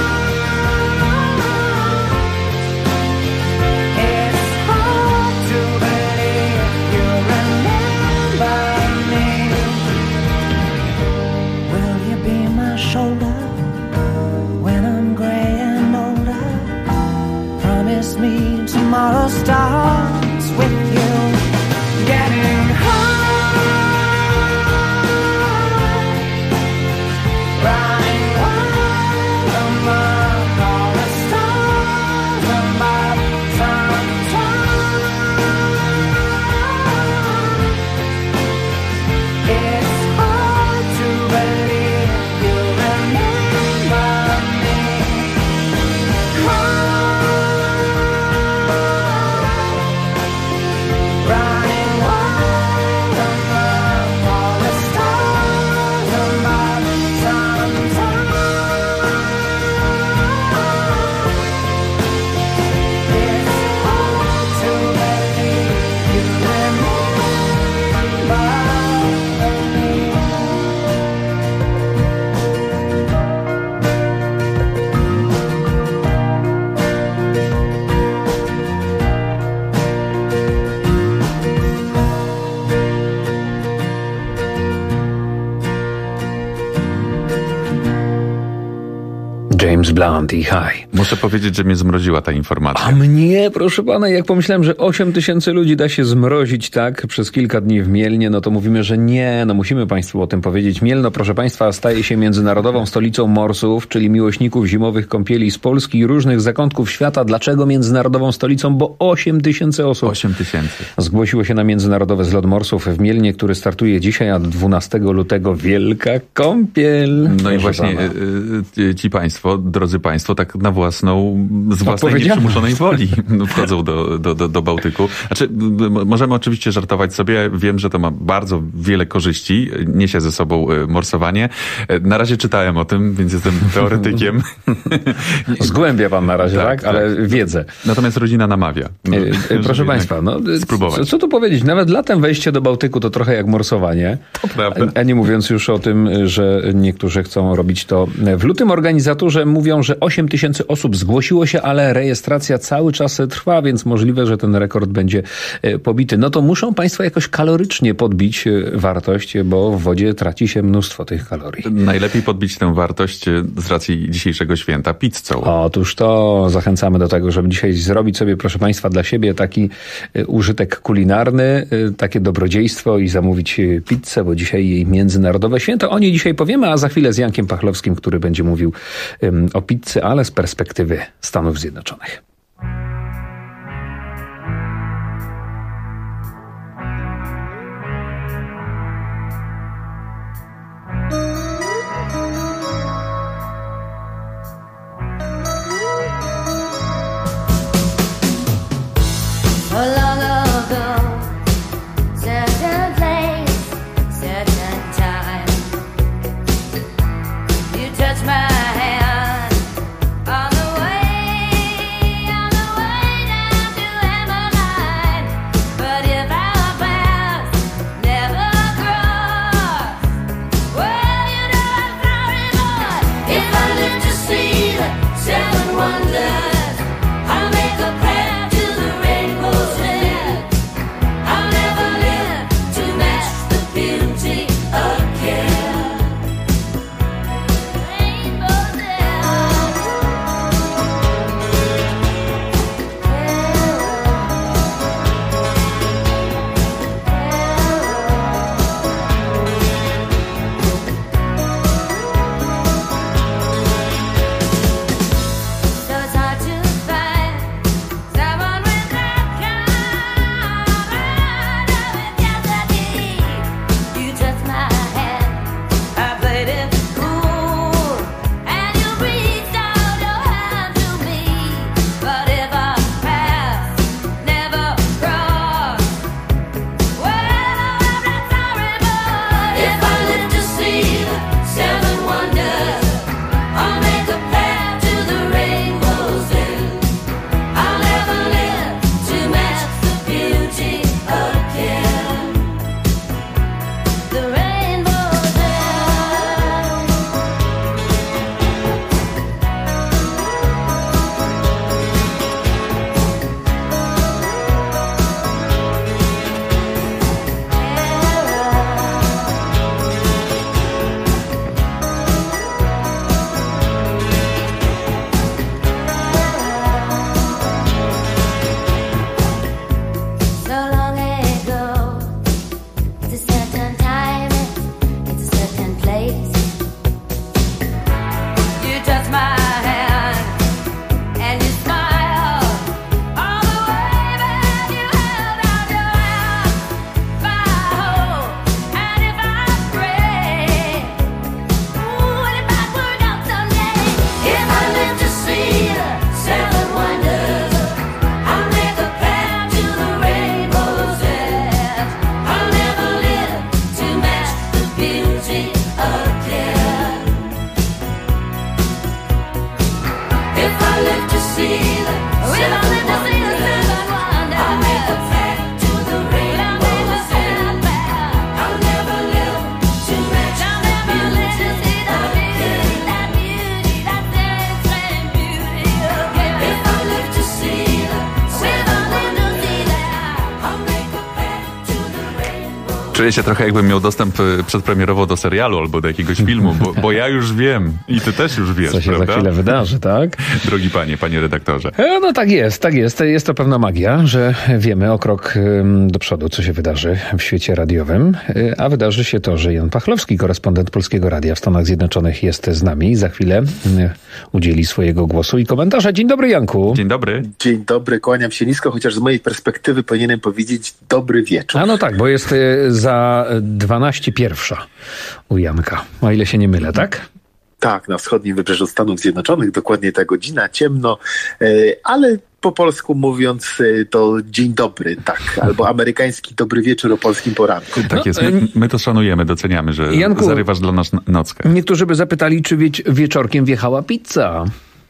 it's hard to believe you remember me. Will you be my shoulder when I'm gray and older? Promise me tomorrow starts with you. Getting high, running wild among all the stars above. Sometimes it's hard to believe you remember me. James Blunt i High. Muszę powiedzieć, że mnie zmroziła ta informacja. A mnie, proszę pana, jak pomyślałem, że 8 000 ludzi da się zmrozić tak przez kilka dni w Mielnie, no to mówimy, że nie, no musimy państwu o tym powiedzieć. Mielno, proszę państwa, staje się międzynarodową stolicą morsów, czyli miłośników zimowych kąpieli z Polski i różnych zakątków świata. Dlaczego międzynarodową stolicą? Bo 8 000 osób 8 000 zgłosiło się na międzynarodowy zlot morsów w Mielnie, który startuje dzisiaj, a 12 lutego wielka kąpiel. No i właśnie ci państwo, drodzy państwo, tak na z własnej nieprzymuszonej woli wchodzą do Bałtyku. Znaczy, możemy oczywiście żartować sobie. Wiem, że to ma bardzo wiele korzyści. Niesie ze sobą morsowanie. Na razie czytałem o tym, więc jestem teoretykiem. Zgłębia pan na razie, tak? Ale wiedzę. Natomiast rodzina namawia. Proszę państwa, spróbować. Co tu powiedzieć? Nawet latem wejście do Bałtyku to trochę jak morsowanie. To prawda. A nie mówiąc już o tym, że niektórzy chcą robić to w lutym. Organizatorzy mówią, że 8 000 osób zgłosiło się, ale rejestracja cały czas trwa, więc możliwe, że ten rekord będzie pobity. No to muszą państwo jakoś kalorycznie podbić wartość, bo w wodzie traci się mnóstwo tych kalorii. Najlepiej podbić tę wartość z racji dzisiejszego święta pizzą. Otóż to zachęcamy do tego, żeby dzisiaj zrobić sobie, proszę państwa, dla siebie taki użytek kulinarny, takie dobrodziejstwo i zamówić pizzę, bo dzisiaj jej międzynarodowe święto. O niej dzisiaj powiemy, a za chwilę z Jankiem Pachlowskim, który będzie mówił o pizzy, ale z perspektywy Stanów Zjednoczonych. Seven wonders, I'll make a prayer to the rainbow's end. Czuję się trochę, jakbym miał dostęp przedpremierowo do serialu albo do jakiegoś filmu, bo ja już wiem i ty też już wiesz, co się prawda? za chwilę wydarzy, tak? Drogi panie redaktorze. No tak jest. Jest to pewna magia, że wiemy o krok do przodu, co się wydarzy w świecie radiowym, a wydarzy się to, że Jan Pachlowski, korespondent Polskiego Radia w Stanach Zjednoczonych, jest z nami. Za chwilę udzieli swojego głosu i komentarza. Dzień dobry, Janku. Dzień dobry. Dzień dobry, kłaniam się nisko, chociaż z mojej perspektywy powinienem powiedzieć dobry wieczór. A no tak, bo jest za 12:01 u Janka, o ile się nie mylę, tak? Tak, na wschodnim wybrzeżu Stanów Zjednoczonych, dokładnie ta godzina, ciemno, ale po polsku mówiąc to dzień dobry, tak, albo amerykański dobry wieczór o polskim poranku. Tak jest, my to szanujemy, doceniamy, że Janku, zarywasz dla nas nockę. Niektórzy by zapytali, czy wieczorkiem wjechała pizza.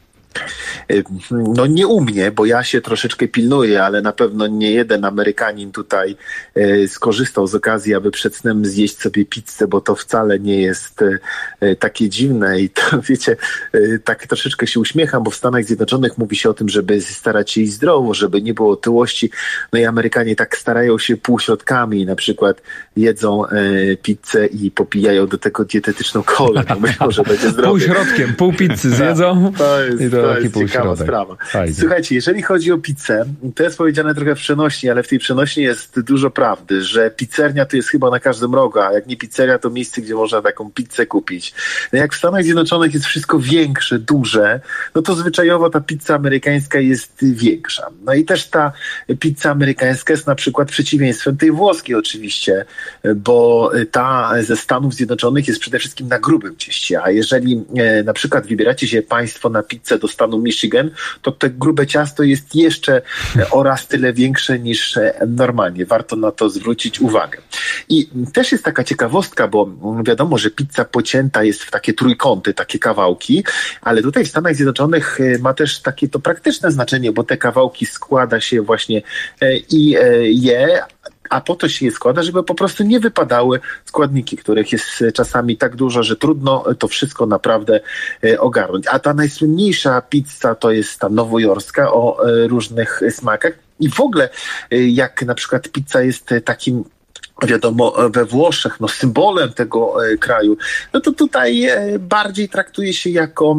No nie u mnie, bo ja się troszeczkę pilnuję, ale na pewno nie jeden Amerykanin tutaj skorzystał z okazji, aby przed snem zjeść sobie pizzę, bo to wcale nie jest takie dziwne i to wiecie, tak troszeczkę się uśmiecham, bo w Stanach Zjednoczonych mówi się o tym, żeby starać się iść zdrowo, żeby nie było otyłości. No i Amerykanie tak starają się półśrodkami, na przykład jedzą pizzę i popijają do tego dietetyczną kolę. No myślą, że będzie zdrowie. Półśrodkiem, pół pizzy zjedzą. To jest ciekawa sprawa. Fajnie. Słuchajcie, jeżeli chodzi o pizzę, to jest powiedziane trochę w przenośni, ale w tej przenośni jest dużo prawdy, że pizzernia to jest chyba na każdym rogu, a jak nie pizzeria, to miejsce, gdzie można taką pizzę kupić. No jak w Stanach Zjednoczonych jest wszystko większe, duże, no to zwyczajowo ta pizza amerykańska jest większa. No i też ta pizza amerykańska jest na przykład przeciwieństwem tej włoskiej oczywiście, bo ta ze Stanów Zjednoczonych jest przede wszystkim na grubym cieście, a jeżeli na przykład wybieracie się państwo na pizzę do stanu Michigan, to te grube ciasto jest jeszcze oraz tyle większe niż normalnie. Warto na to zwrócić uwagę. I też jest taka ciekawostka, bo wiadomo, że pizza pocięta jest w takie trójkąty, takie kawałki, ale tutaj w Stanach Zjednoczonych ma też takie to praktyczne znaczenie, bo te kawałki składa się właśnie i je, a po to się je składa, żeby po prostu nie wypadały składniki, których jest czasami tak dużo, że trudno to wszystko naprawdę ogarnąć. A ta najsłynniejsza pizza to jest ta nowojorska o różnych smakach. I w ogóle jak na przykład pizza jest takim, wiadomo, we Włoszech, no symbolem tego kraju, no to tutaj bardziej traktuje się jako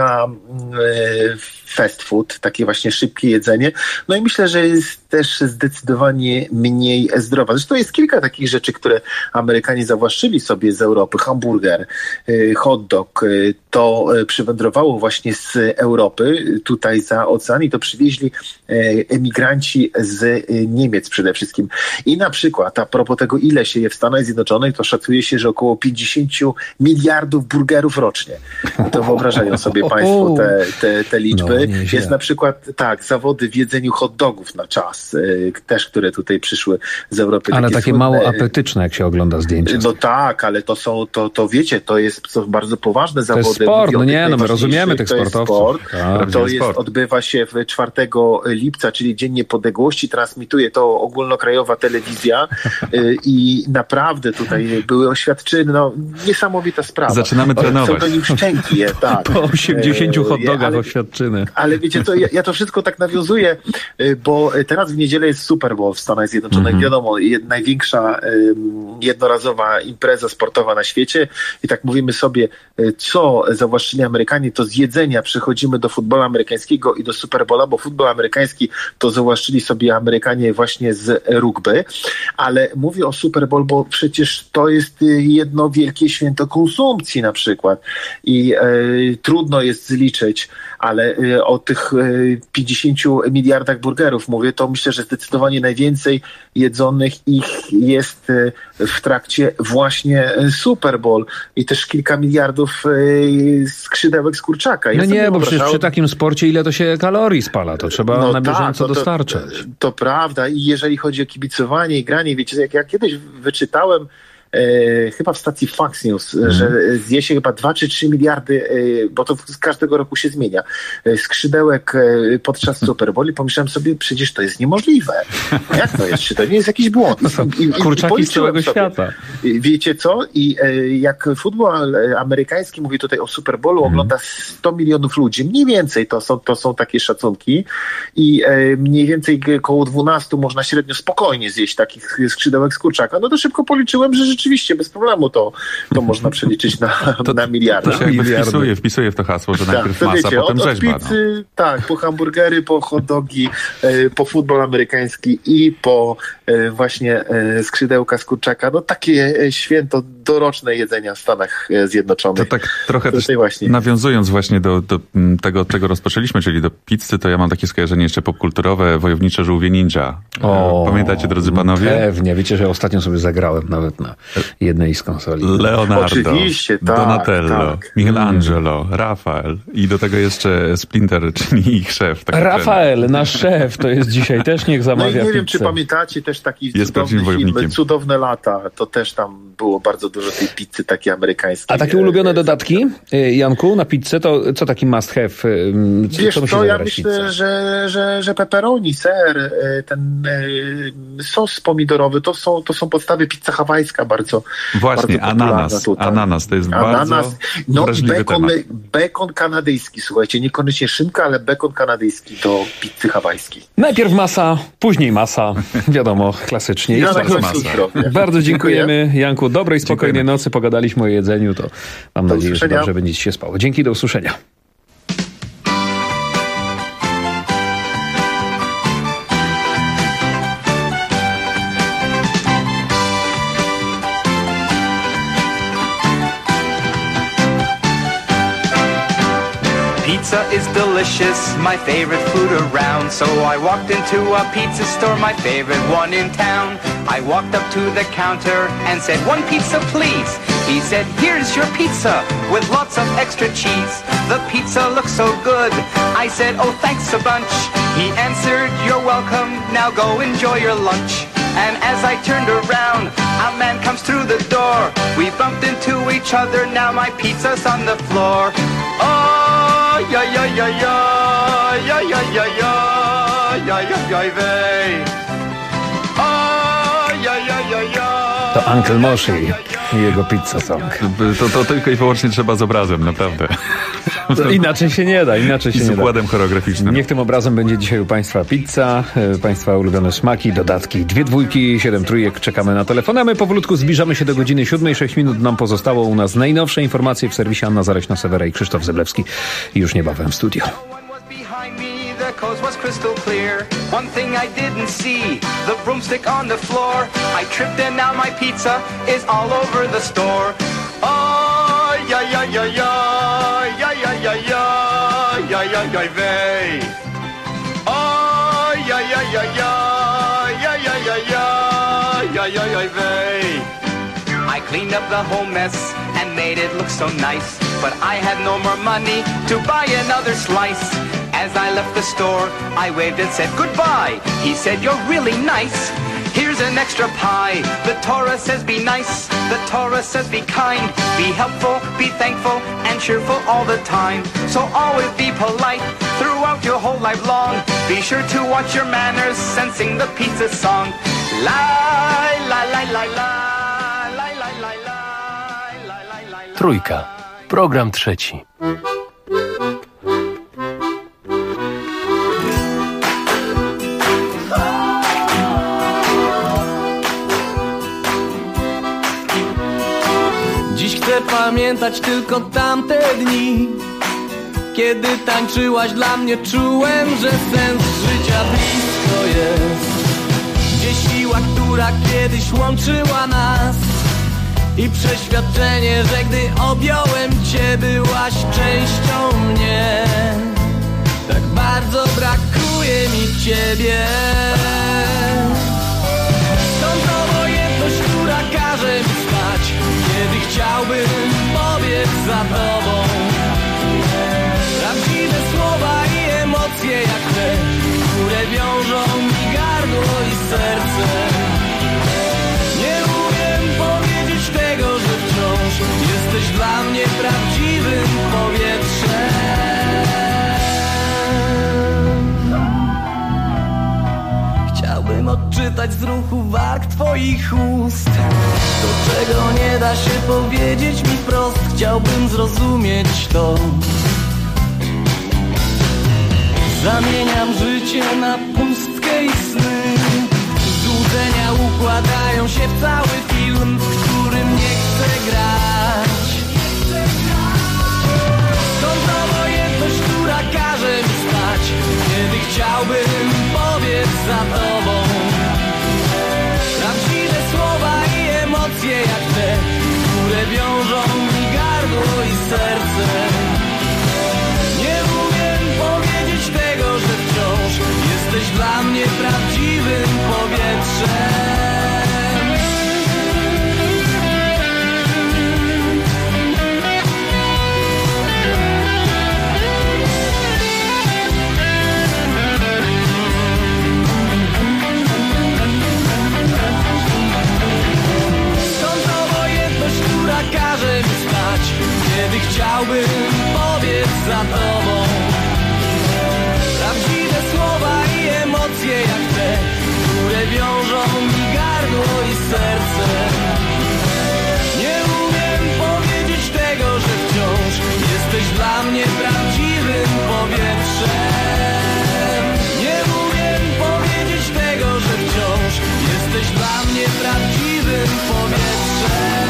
fast food, takie właśnie szybkie jedzenie. No i myślę, że jest też zdecydowanie mniej zdrowa. Zresztą jest kilka takich rzeczy, które Amerykanie zawłaszczyli sobie z Europy. Hamburger, hot dog, to przywędrowało właśnie z Europy, tutaj za ocean i to przywieźli emigranci z Niemiec przede wszystkim. I na przykład, a propos tego, ile się je w Stanach Zjednoczonych, to szacuje się, że około 50 miliardów burgerów rocznie. To wyobrażają sobie państwo te liczby. No, jest na przykład, tak, zawody w jedzeniu hot dogów na czas, też, które tutaj przyszły z Europy. Ale takie mało apetyczne, jak się ogląda zdjęcia. No tak, ale to są, to wiecie, to jest bardzo poważne zawody. To jest sport, no nie, no my rozumiemy tych sportowców. Odbywa się 4 lipca, czyli Dzień Niepodległości, transmituje to ogólnokrajowa telewizja i naprawdę tutaj były oświadczyny, no niesamowita sprawa. Zaczynamy trenować. Pseudonim Szczęki, tak. Po 80 hot dogach oświadczyny. Ale wiecie, to ja to wszystko tak nawiązuję, bo teraz w niedzielę jest Super Bowl w Stanach Zjednoczonych. Wiadomo, największa jednorazowa impreza sportowa na świecie i tak mówimy sobie, co zawłaszczyli Amerykanie, to z jedzenia przechodzimy do futbolu amerykańskiego i do Super Bowla, bo futbol amerykański to zawłaszczyli sobie Amerykanie właśnie z rugby, ale mówię o Super Bowl, bo przecież to jest jedno wielkie święto konsumpcji na przykład i trudno jest zliczyć, ale o tych 50 miliardach burgerów mówię, to myślę, że zdecydowanie najwięcej jedzonych ich jest w trakcie właśnie Super Bowl i też kilka miliardów skrzydełek z kurczaka. No nie, bo przecież przy takim sporcie ile to się kalorii spala, to trzeba na bieżąco dostarczać. To prawda i jeżeli chodzi o kibicowanie i granie, wiecie, jak ja kiedyś wyczytałem chyba w stacji Fox News, że zje się chyba 2 czy 3 miliardy, bo to z każdego roku się zmienia, skrzydełek podczas Super Bowl i pomyślałem sobie, przecież to jest niemożliwe. Jak to jest? Czy to nie jest jakiś błąd? Kurczaki z całego świata. Wiecie co? I jak futbol amerykański, mówię tutaj o Super Bowlu, ogląda 100 milionów ludzi, mniej więcej to są takie szacunki i mniej więcej około 12 można średnio spokojnie zjeść takich skrzydełek z kurczaka, no to szybko policzyłem, że rzeczywiście bez problemu to można przeliczyć na miliardy. To się jakby wpisuje w to hasło, że najpierw masa, wiecie, potem rzeźba. Od pizzy, tak, po hamburgery, po hot dogi, po futbol amerykański i po właśnie skrzydełka z kurczaka. No takie święto doroczne jedzenia w Stanach Zjednoczonych. To tak trochę też nawiązując właśnie do tego, od czego rozpoczęliśmy, czyli do pizzy, to ja mam takie skojarzenie jeszcze popkulturowe, Wojownicze żółwie ninja. Pamiętacie, drodzy panowie? Pewnie. Wiecie, że ostatnio sobie zagrałem nawet na jednej z konsoli. Leonardo, oczywiście, tak, Donatello, Michelangelo, Rafael i do tego jeszcze Splinter, czyli ich szef. Tak Rafael, nasz szef, to jest dzisiaj też, niech zamawia pizzę. No i nie wiem, czy pamiętacie też taki cudowny film, Cudowne lata, to też tam było bardzo dużo tej pizzy takiej amerykańskiej. A takie ulubione dodatki, Janku, na pizzę, to co taki must have? Wiesz co, ja myślę, że pepperoni, ser, ten sos pomidorowy, to są podstawy, pizza hawajska bardzo. Właśnie, bardzo ananas to jest bardzo wrażliwy temat. Bekon kanadyjski, słuchajcie, niekoniecznie szynka, ale bekon kanadyjski do pizzy hawajskiej. Najpierw masa, później masa, wiadomo, klasycznie. Ja bardzo dziękujemy, Janku, dobrej, spokojnej nocy, pogadaliśmy o jedzeniu, to mam nadzieję, że dobrze będzie ci się spało. Dzięki, do usłyszenia. Pizza is delicious, my favorite food around. So I walked into a pizza store, my favorite one in town. I walked up to the counter and said, "One pizza, please." He said, "Here's your pizza with lots of extra cheese. The pizza looks so good." I said, "Oh, thanks a bunch." He answered, "You're welcome, now go enjoy your lunch." And as I turned around, a man comes through the door. We bumped into each other, now my pizza's on the floor. Oh, ja, ja, ja, ja, ja, ja, ja, ja, ja, ja, ja, wej. Oh, ja, ja, ja, ja. To Uncle Moshi i jego pizza song. To tylko i wyłącznie trzeba z obrazem, naprawdę. Inaczej się nie da, z układem choreograficznym. Niech tym obrazem będzie dzisiaj u Państwa pizza, Państwa ulubione smaki, dodatki. 2 dwójki, 7 trójek, czekamy na telefon, a my powolutku zbliżamy się do godziny 7. 6 minut nam pozostało. U nas najnowsze informacje w serwisie Anna Zareśna-Sewera i Krzysztof Zeblewski. Już niebawem w studio. The coast was crystal clear. One thing I didn't see, the broomstick on the floor. I tripped and now my pizza is all over the store. Oh, ja, ja, ja, ja, ja, ja, ja, ja, ja, ja, ja, wej. Oh, ja, ja, ja, ja, ja, ja, ja, ja, ja, ja, ja, wej. I cleaned up the whole mess and made it look so nice, but I had no more money to buy another slice. As I left the store, I waved and said goodbye. He said, "You're really nice. Here's an extra pie. The Torah says be nice. The Torah says be kind. Be helpful, be thankful, and cheerful all the time. So always be polite throughout your whole life long. Be sure to watch your manners and sing the pizza song. La, la, la, la, la, la, la, la, la. Trójka. Program trzeci. Chcę pamiętać tylko tamte dni, kiedy tańczyłaś dla mnie, czułem, że sens życia blisko jest. Gdzie siła, która kiedyś łączyła nas i przeświadczenie, że gdy objąłem cię, byłaś częścią mnie. Tak bardzo brakuje mi ciebie. Stąd obojętność, która każe mi spać, kiedy chciałbym pobiec za tobą. Prawdziwe słowa i emocje jak te, które wiążą mi gardło i serce. Nie umiem powiedzieć chciałbym odczytać z ruchu warg twoich ust. To, czego nie da się powiedzieć mi wprost, chciałbym zrozumieć to. Zamieniam życie na pustkę i sny. Złudzenia układają się w cały film, w którym nie chcę grać. Skąd obojętność, która każe mi spać, kiedy chciałbym pobiec za tobą. Prawdziwe słowa i emocje jak te, które wiążą mi gardło i serce. Nie umiem powiedzieć tego, że wciąż jesteś dla mnie prawdziwym powietrzem. Każe mi spać, kiedy chciałbym pobiec za tobą. Prawdziwe słowa i emocje jak te, które wiążą mi gardło i serce. Nie umiem powiedzieć tego, że wciąż jesteś dla mnie prawdziwym powietrzem. Nie umiem powiedzieć tego, że wciąż jesteś dla mnie prawdziwym powietrzem.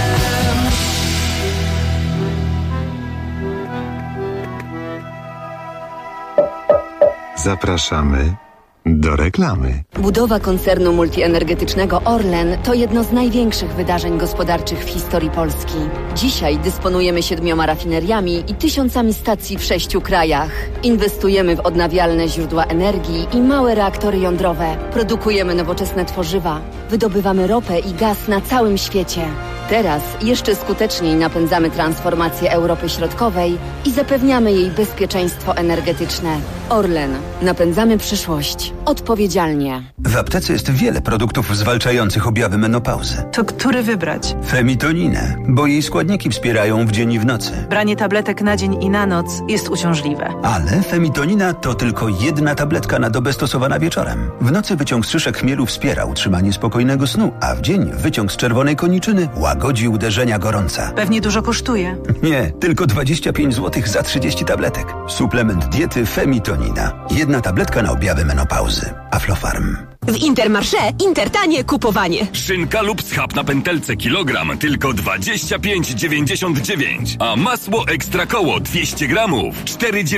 Zapraszamy do reklamy. Budowa koncernu multienergetycznego Orlen to jedno z największych wydarzeń gospodarczych w historii Polski. Dzisiaj dysponujemy 7 rafineriami i 1000 stacji w 6 krajach. Inwestujemy w odnawialne źródła energii i małe reaktory jądrowe. Produkujemy nowoczesne tworzywa. Wydobywamy ropę i gaz na całym świecie. Teraz jeszcze skuteczniej napędzamy transformację Europy Środkowej i zapewniamy jej bezpieczeństwo energetyczne. Orlen. Napędzamy przyszłość. Odpowiedzialnie. W aptece jest wiele produktów zwalczających objawy menopauzy. To który wybrać? Femitoninę, bo jej składniki wspierają w dzień i w nocy. Branie tabletek na dzień i na noc jest uciążliwe. Ale femitonina to tylko jedna tabletka na dobę stosowana wieczorem. W nocy wyciąg z szyszek chmielu wspiera utrzymanie spokojnego snu, a w dzień wyciąg z czerwonej koniczyny łagodzi uderzenia gorąca. Pewnie dużo kosztuje. Nie, tylko 25 zł za 30 tabletek. Suplement diety Femitonina. Jedna tabletka na objawy menopauzy. Aflofarm. W Intermarché intertanie kupowanie. Szynka lub schab na pętelce kilogram tylko 25,99. A masło ekstra koło 200 gramów 4,99.